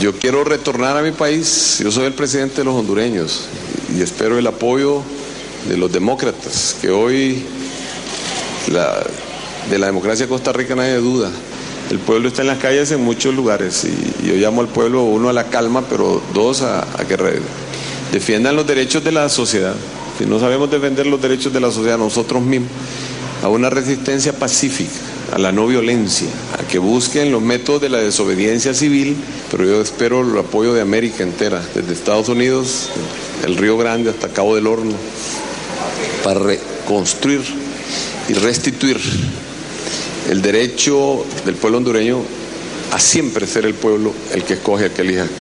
Yo quiero retornar a mi país. Yo soy el presidente de los hondureños y espero el apoyo de los demócratas, que hoy de la democracia de Costa Rica nadie duda. El pueblo está en las calles en muchos lugares y yo llamo al pueblo, uno, a la calma, pero dos, a que defiendan los derechos de la sociedad. Si no sabemos defender los derechos de la sociedad nosotros mismos, a una resistencia pacífica, a la no violencia, a que busquen los métodos de la desobediencia civil, pero yo espero el apoyo de América entera, desde Estados Unidos, el Río Grande hasta Cabo del Horno, para reconstruir y restituir el derecho del pueblo hondureño a siempre ser el pueblo el que escoge, el que elija.